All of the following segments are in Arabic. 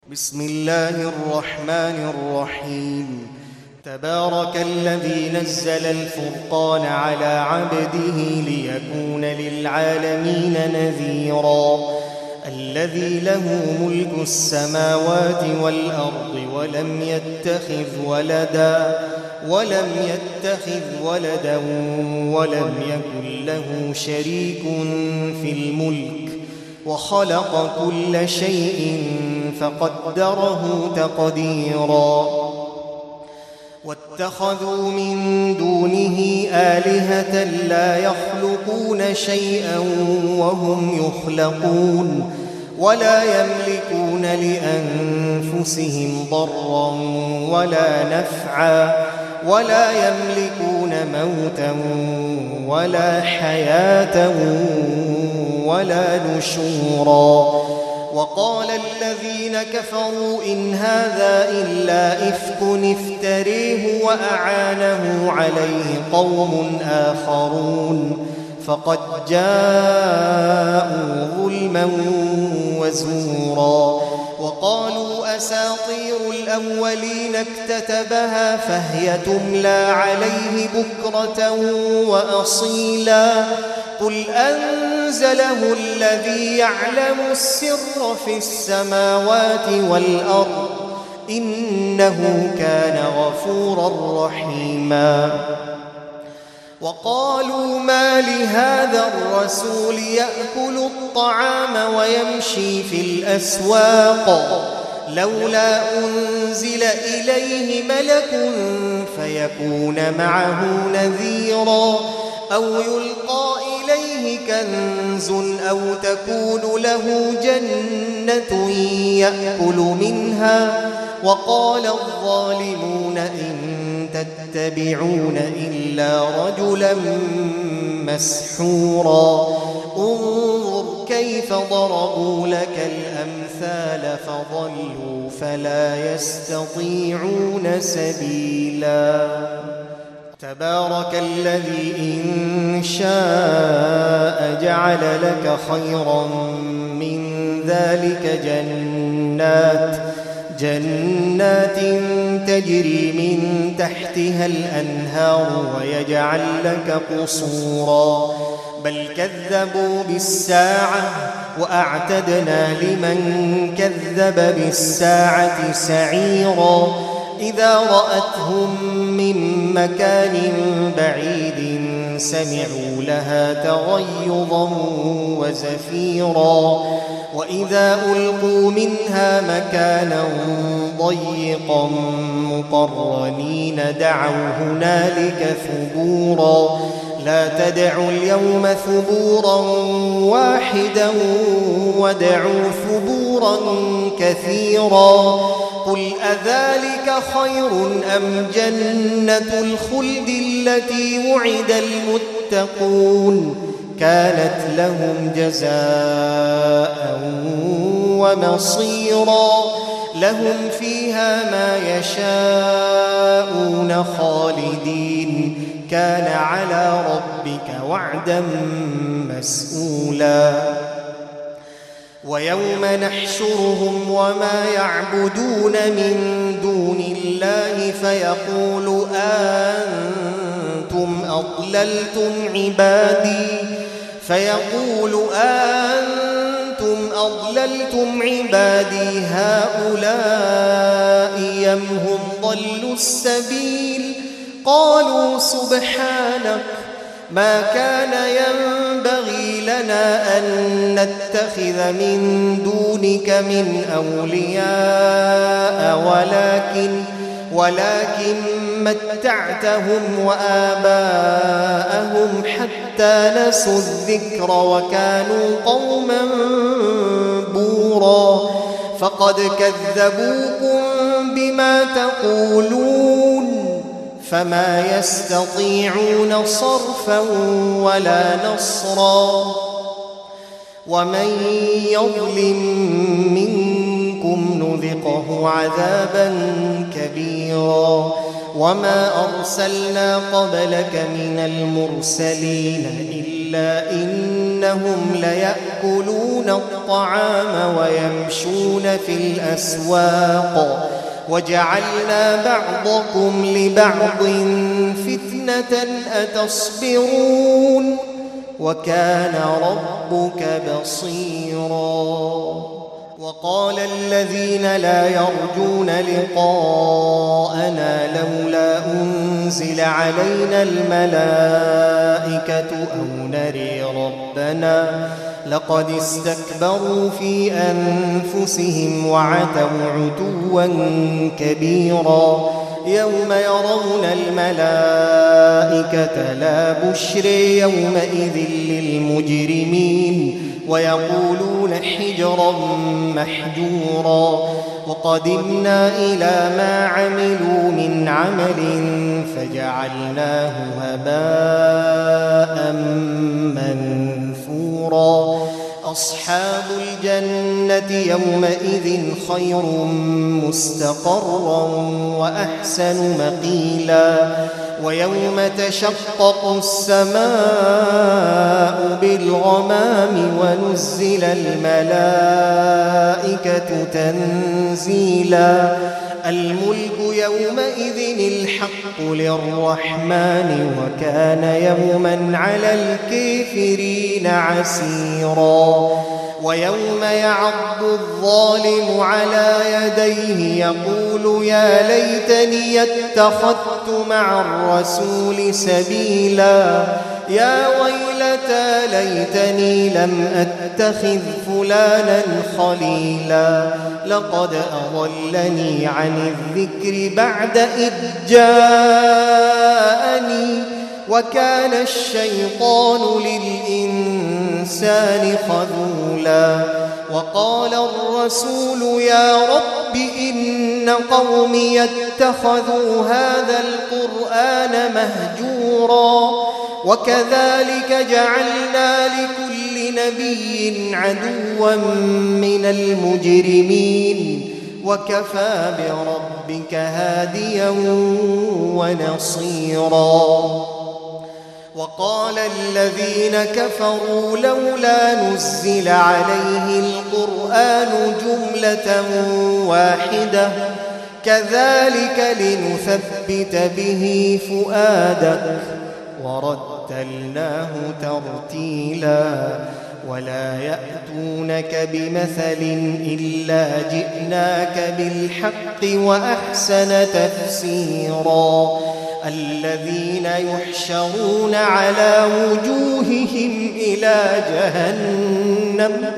بسم الله الرحمن الرحيم. تبارك الذي نزل الفرقان على عبده ليكون للعالمين نذيرا. الذي له ملك السماوات والأرض ولم يتخذ ولدا ولم يكن له شريك في الملك وخلق كل شيء فقدره تقديرا. واتخذوا من دونه آلهة لا يخلقون شيئا وهم يخلقون ولا يملكون لأنفسهم ضرا ولا نفعا ولا يملكون موتا ولا حياة ولا نشورا. وقال الذين كفروا إن هذا إلا إفك افتريه وأعانه عليه قوم آخرون فقد جاءوا ظلما وزورا. وقالوا أساطير الأولين اكتتبها فهي تملى عليه بكرة وأصيلا. قل أنزله الذي يعلم السر في السماوات والأرض إنه كان غفورا رحيما. وقالوا ما لهذا الرسول يأكل الطعام ويمشي في الأسواق لولا أنزل إليه ملك فيكون معه نذيرا أو يلقى إليه كنز أو تكون له جنة يأكل منها. وقال الظالمون إن تتبعون إلا رجلا مسحورا. انظر كيف ضربوا لك الأمثال فضلوا فلا يستطيعون سبيلا. تبارك الذي إن شاء جعل لك خيرا من ذلك جنات تجري من تحتها الأنهار ويجعل لك قصورا. بل كذبوا بالساعة وأعتدنا لمن كذب بالساعة سعيرا. إذا رأتهم من مكان بعيد سمعوا لها تغيظا وزفيرا. وإذا ألقوا منها مكانا ضيقا مقرنين دعوا هنالك ثبورا. لا تدعوا اليوم ثبورا واحدا وادعوا ثبورا كثيرا. قل أذلك خير أم جنة الخلد التي وعد المتقون كانت لهم جزاء ومصيرا. لهم فيها ما يشاءون خالدين كان على ربك وعدا مسئولا. ويوم نحشرهم وما يعبدون من دون الله فيقول أنتم أضللتم عبادي هؤلاء أم هم ضلوا السبيل. قالوا سبحانك ما كان ينبغي لنا أن نتخذ من دونك من أولياء ولكن متعتهم وآباءهم حتى نسوا الذكر وكانوا قوما بورا. فقد كذبوكم بما تقولون فما يستطيعون صرفا ولا نصرا. ومن يظلم منكم نذقه عذابا كبيرا. وما أرسلنا قبلك من المرسلين إلا إنا إنهم ليأكلون الطعام ويمشون في الأسواق وجعلنا بعضكم لبعض فتنة أتصبرون وكان ربك بصيرا. وقال الذين لا يرجون لقاءنا لولا أنزل علينا الملائكة أو نري ربنا لقد استكبروا في أنفسهم وعتوا عتوا كبيرا. يوم يرون الملائكة لا بشر يومئذ للمجرمين ويقولون حجرا محجورا. وقدمنا إلى ما عملوا من عمل فجعلناه هباء منثورا. أصحاب الجنة يومئذ خير مستقرا وأحسن مقيلا. ويوم تشقق السماء بالغمام ونزل الملائكة تنزيلا. الملك يومئذ الحق للرحمن وكان يوما على الكافرين عسيرا. ويوم يعض الظالم على يديه يقول يا ليتني اتخذت مع الرسول سبيلا. يا ويلتى ليتني لم أتخذ فلانا خليلا لقد أضلني عن الذكر بعد إذ جاءني وكان الشيطان للإنسان خذولا. وقال الرسول يا رب إن قومي اتخذوا هذا القرآن مهجورا. وكذلك جعلنا لكل نبي عدوا من المجرمين وكفى بربك هاديا ونصيرا. وقال الذين كفروا لولا نزل عليه القرآن جملة واحدة كذلك لنثبت به فؤادك ورتلناه ترتيلا. ولا يأتونك بمثل إلا جئناك بالحق وأحسن تفسيرا. الذين يحشرون على وجوههم إلى جهنم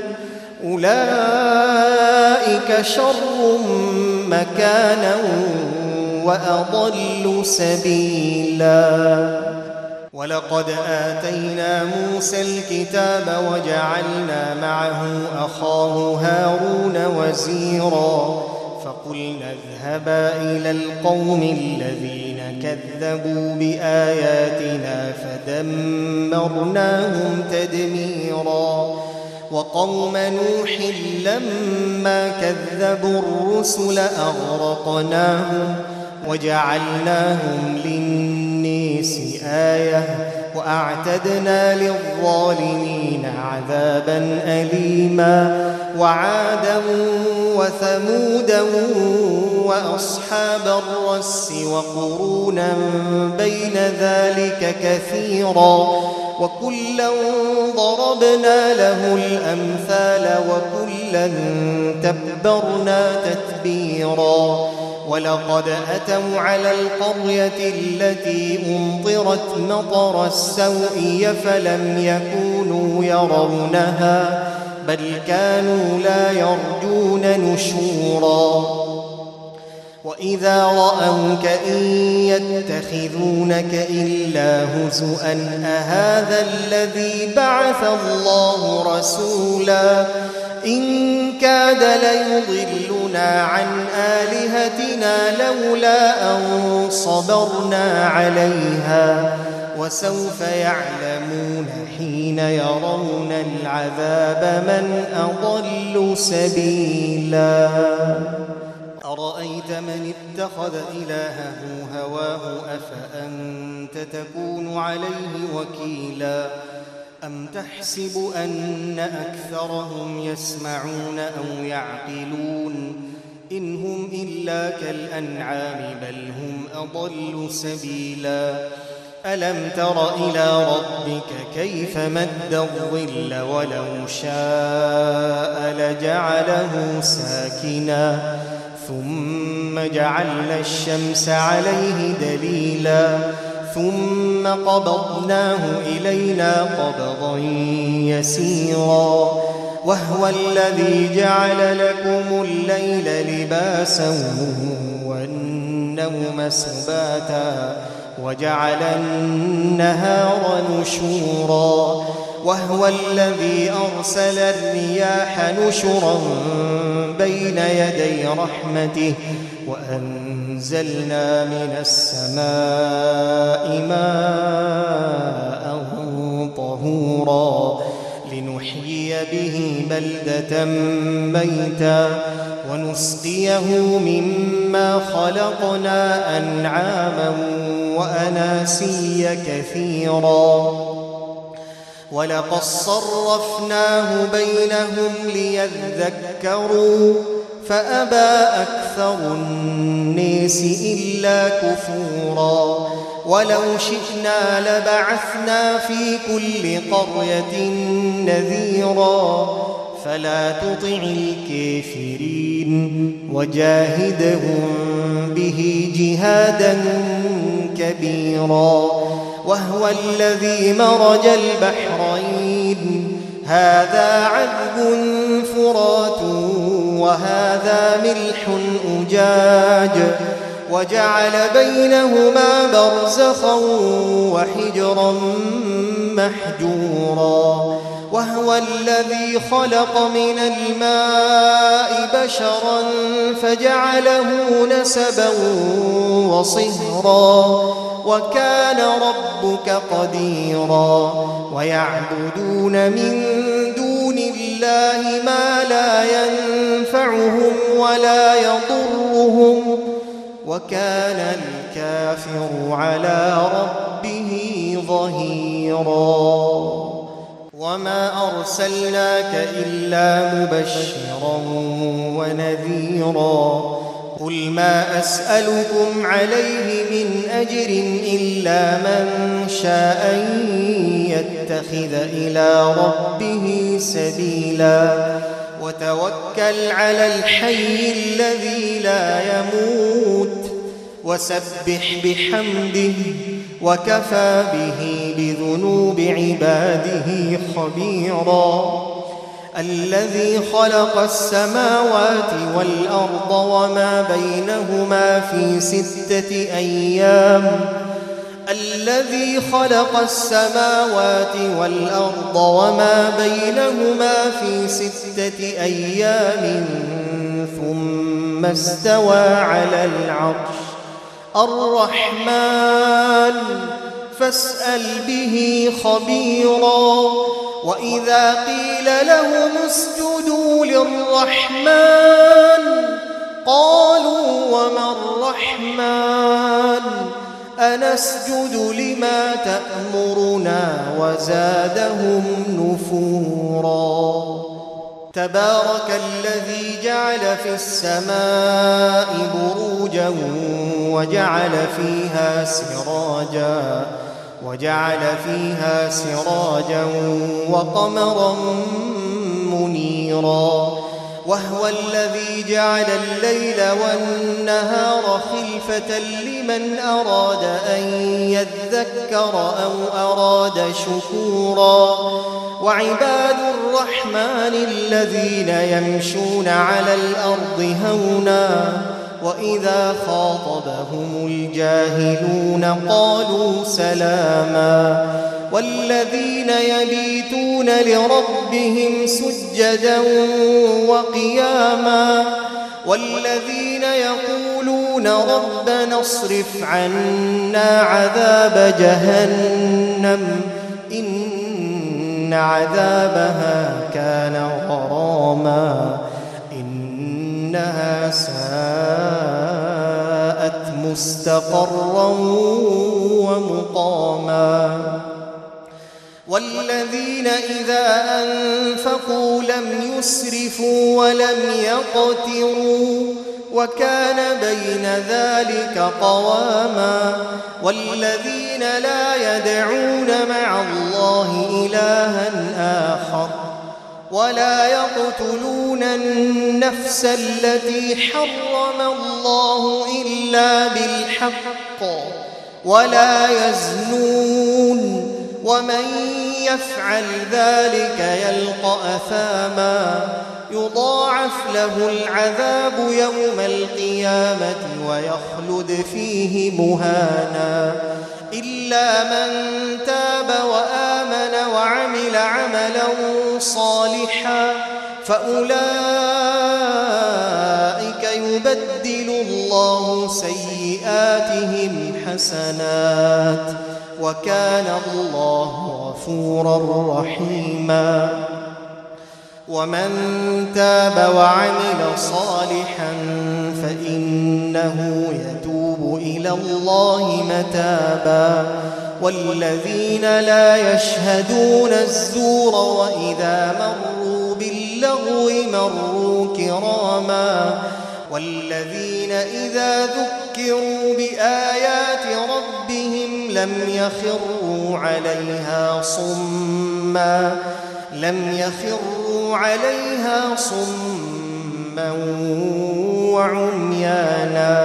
أولئك شر مكانا وأضل سبيلا. ولقد آتينا موسى الكتاب وجعلنا معه أخاه هارون وزيرا. فقلنا اذهبا إلى القوم الذين كذبوا بآياتنا فدمرناهم تدميرا. وقوم نوح لما كذبوا الرسل أغرقناهم وجعلناهم للناس آية وأعتدنا للظالمين عذابا أليما. وعادا وثمودا وأصحاب الرس وقرونا بين ذلك كثيرا. وكلا ضربنا له الأمثال وكلا تبرنا تتبيرا. ولقد أتوا على القرية التي أمطرت مطر السوء فلم يكونوا يرونها بل كانوا لا يرجون نشورا. وإذا رأوك إن يتخذونك إلا هزؤا أهذا الذي بعث الله رسولا. إن كاد ليضلنا عن آلهتنا لولا أن صبرنا عليها وسوف يعلمون حين يرون العذاب من أضل سبيلا. أرأيت من اتخذ إلهه هواه أفأنت تكون عليه وكيلا. أم تحسب أن أكثرهم يسمعون أو يعقلون إن هم إلا كالأنعام بل هم أضل سبيلا ألم تر إلى ربك كيف مد الظل ولو شاء لجعله ساكنا ثم جعلنا الشمس عليه دليلا ثم قبضناه إلينا قبضا يسيرا وهو الذي جعل لكم الليل لباسا والنوم سباتا وجعل النهار نشورا وهو الذي أرسل الرياح نشرا بين يدي رحمته وأنزلنا من السماء ماء طهورا لنحيي به بلدة ميتا ونسقيه مما خلقنا أنعاما وأناسيا كثيرا ولقد صرفناه بينهم ليذكروا فأبى أكثر الناس إلا كفورا ولو شئنا لبعثنا في كل قرية نذيرا فلا تطع الكافرين وجاهدهم به جهادا كبيرا وهو الذي مرج البحرين هذا عذب فرات وهذا ملح أجاج وجعل بينهما برزخا وحجرا محجورا وهو الذي خلق من الماء بشرا فجعله نسبا وصهرا وكان ربك قديرا ويعبدون من دون الله ما لا ينفعهم ولا يضرهم وكان الكافر على ربه ظهيرا وما أرسلناك إلا مبشرا ونذيرا قل ما أسألكم عليه من أجر إلا من شاء أن يتخذ إلى ربه سبيلا وتوكل على الحي الذي لا يموت وسبح بحمده وكفى به بذنوب عباده خبيرا الذي خلق السماوات والأرض وما بينهما في 6 أيام الذي خلق السماوات والأرض وما بينهما في 6 أيام ثم استوى على العرش الرحمن فاسأل به خبيرا وإذا قيل لهم اسجدوا للرحمن قالوا وما الرحمن أنسجد لما تأمرنا وزادهم نفورا تبارك الذي جعل في السماء بروجا وجعل فيها سراجا وقمرا منيرا وهو الذي جعل الليل والنهار خلفة لمن أراد أن يذكر أو أراد شكورا وعباد الرحمن الذين يمشون على الأرض هونا وإذا خاطبهم الجاهلون قالوا سلاما والذين يبيتون لربهم سجدا وقياما والذين يقولون ربنا اصرف عنا عذاب جهنم إن عذابها كان غراما إنها ساءت مستقرا ومقاما والذين إذا أنفقوا لم يسرفوا ولم يقتروا وكان بين ذلك قواما والذين لا يدعون مع الله إلها آخر ولا يقتلون النفس التي حرم الله إلا بالحق ولا يزنون ومن يفعل ذلك يلقى أثاما يضاعف له العذاب يوم القيامة ويخلد فيه مهانا إلا من تاب وآمن وعمل عملا صالحا فأولئك يبدل الله سيئاتهم حسنات وكان الله غفورا رحيما ومن تاب وعمل صالحا فإنه يتوب إلى الله متابا والذين لا يشهدون الزور وإذا مروا باللغو مروا كراما والذين إذا ذكروا بآيات ربهم لم يخروا عليها صما وعميانا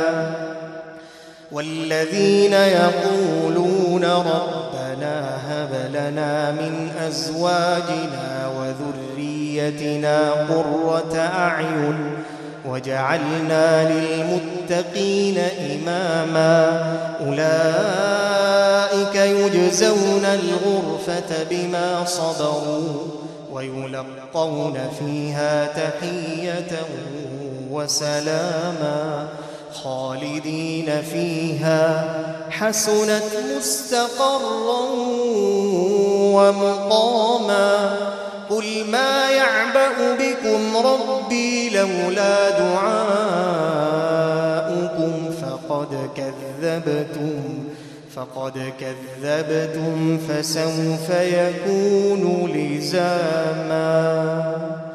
والذين يقولون ربنا هب لنا من أزواجنا وذريتنا قرة أعين وجعلنا للمتقين إماما أولئك يجزون الغرفة بما صبروا ويلقون فيها تحية وسلاما خالدين فيها حسنت مستقرا ومقاما قل ما يعبأ بكم ربي لولا دعاؤكم فقد كذبتم فسوف يكون لزاما.